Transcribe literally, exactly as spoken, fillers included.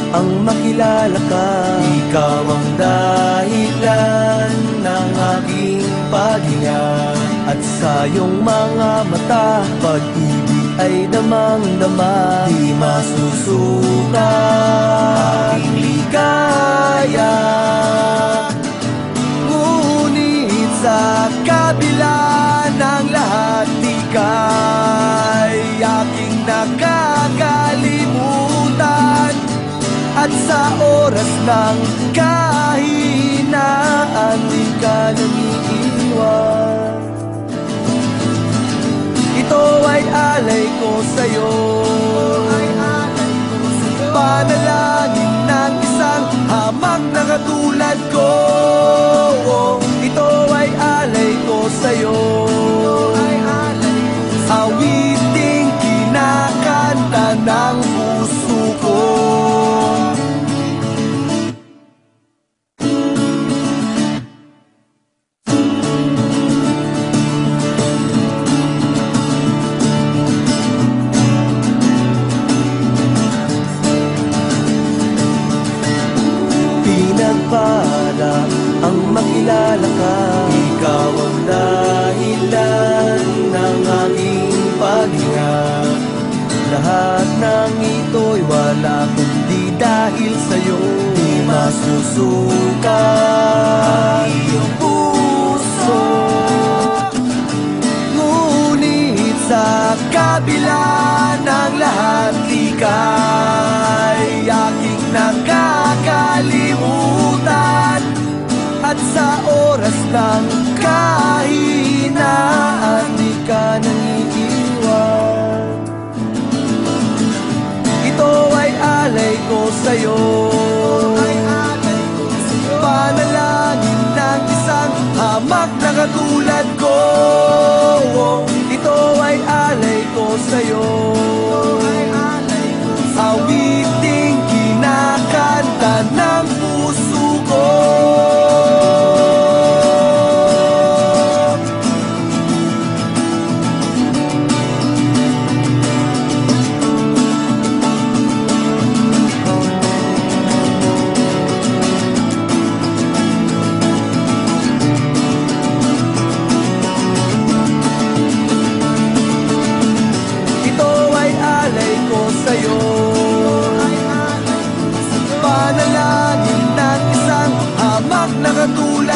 ang makilala ka. Ikaw ang dahilan ng aking paghinga, at sa iyong mga mata, pag-ibig ay damang-dama. Di masusuka aking ligaya, ngunit sa kabila ng lahat, ika'y aking nakakalimutan. At sa oras ng kahinaan, di ka nag-iiwan. Ito ay alay ko sa'yo, panalangin ng isang hamak na katulad ko. Ito ay alay ko sa'yo, awiting kinakanta ng puso ko. Para ang makilala ka, ikaw ang dahilan ng aking paghinga. Lahat ng ito'y wala kundi dahil sa'yo. Di masusuka ang iyong puso, ngunit sa kabila ng lahat, ika'y aking nakakalimutan. At sa oras ng kahinaan, di ka nangiiwan. Ito ay alay ko sa'yo, panalangin ng isang hamak na katulad ko. Ito ay alay ko sa'yo, awiting kinakanta ng puso ko. Panalangin ng isang hamak na katulad